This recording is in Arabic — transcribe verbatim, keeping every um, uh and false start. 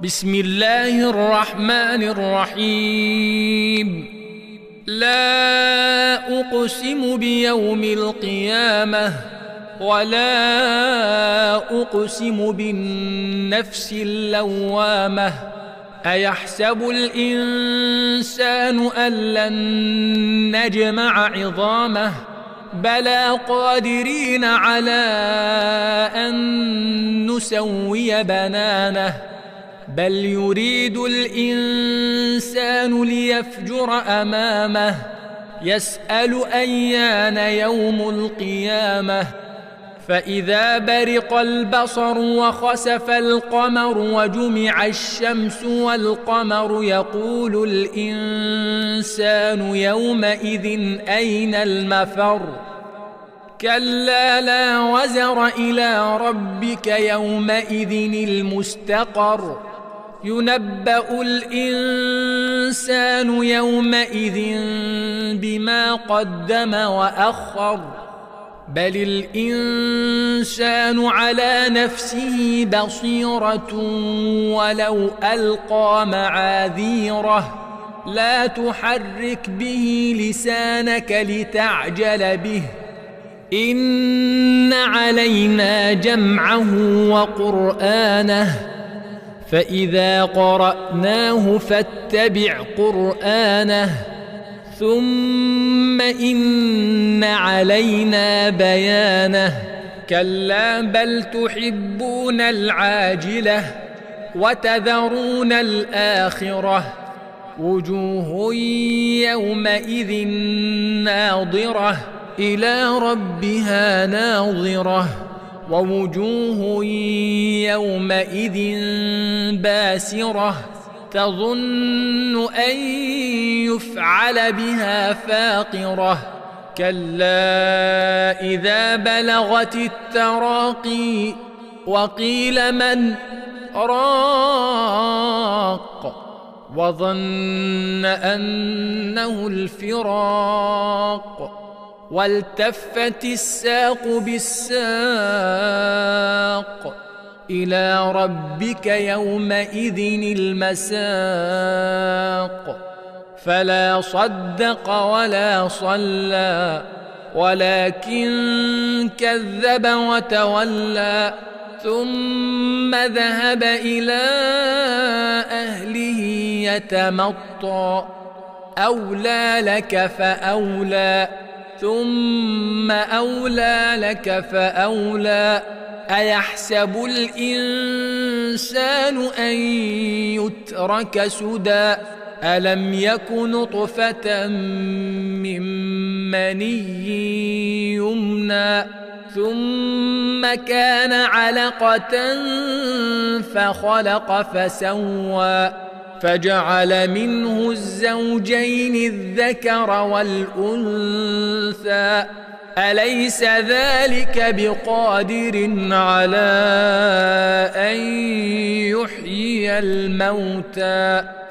بسم الله الرحمن الرحيم. لا أقسم بيوم القيامة ولا أقسم بالنفس اللوامة. أيحسب الإنسان أن لن نجمع عظامه بلى قادرين على أن نسوي بنانه بل يريد الإنسان ليفجر أمامه يسأل أيان يوم القيامة. فإذا برق البصر وخسف القمر وجمع الشمس والقمر يقول الإنسان يومئذ أين المفر. كلا لا وزر إلى ربك يومئذ المستقر. ينبأ الإنسان يومئذ بما قدم وأخر بل الإنسان على نفسه بصيرة ولو ألقى معاذيره. لا تحرك به لسانك لتعجل به إن علينا جمعه وقرآنه فإذا قرأناه فاتبع قرآنه ثم إن علينا بيانه. كلا بل تحبون العاجلة وتذرون الآخرة وجوه يومئذ ناظرة إلى ربها ناظرة ووجوه يومئذ باسرة تظن أن يفعل بها فاقرة. كلا إذا بلغت التراقي وقيل من راق وظن أنه الفراق والتفت الساق بالساق إلى ربك يومئذ المساق. فلا صدق ولا صلى ولكن كذب وتولى ثم ذهب إلى أهله يتمطى. أولى لك فأولى ثم أولى لك فأولى. أيحسب الإنسان أن يترك سدى ألم يك نطفة من مني يمنى ثم كان علقة فخلق فسوى فجعل منه الزوجين الذكر والأنثى. أليس ذلك بقادر على أن يحيي الموتى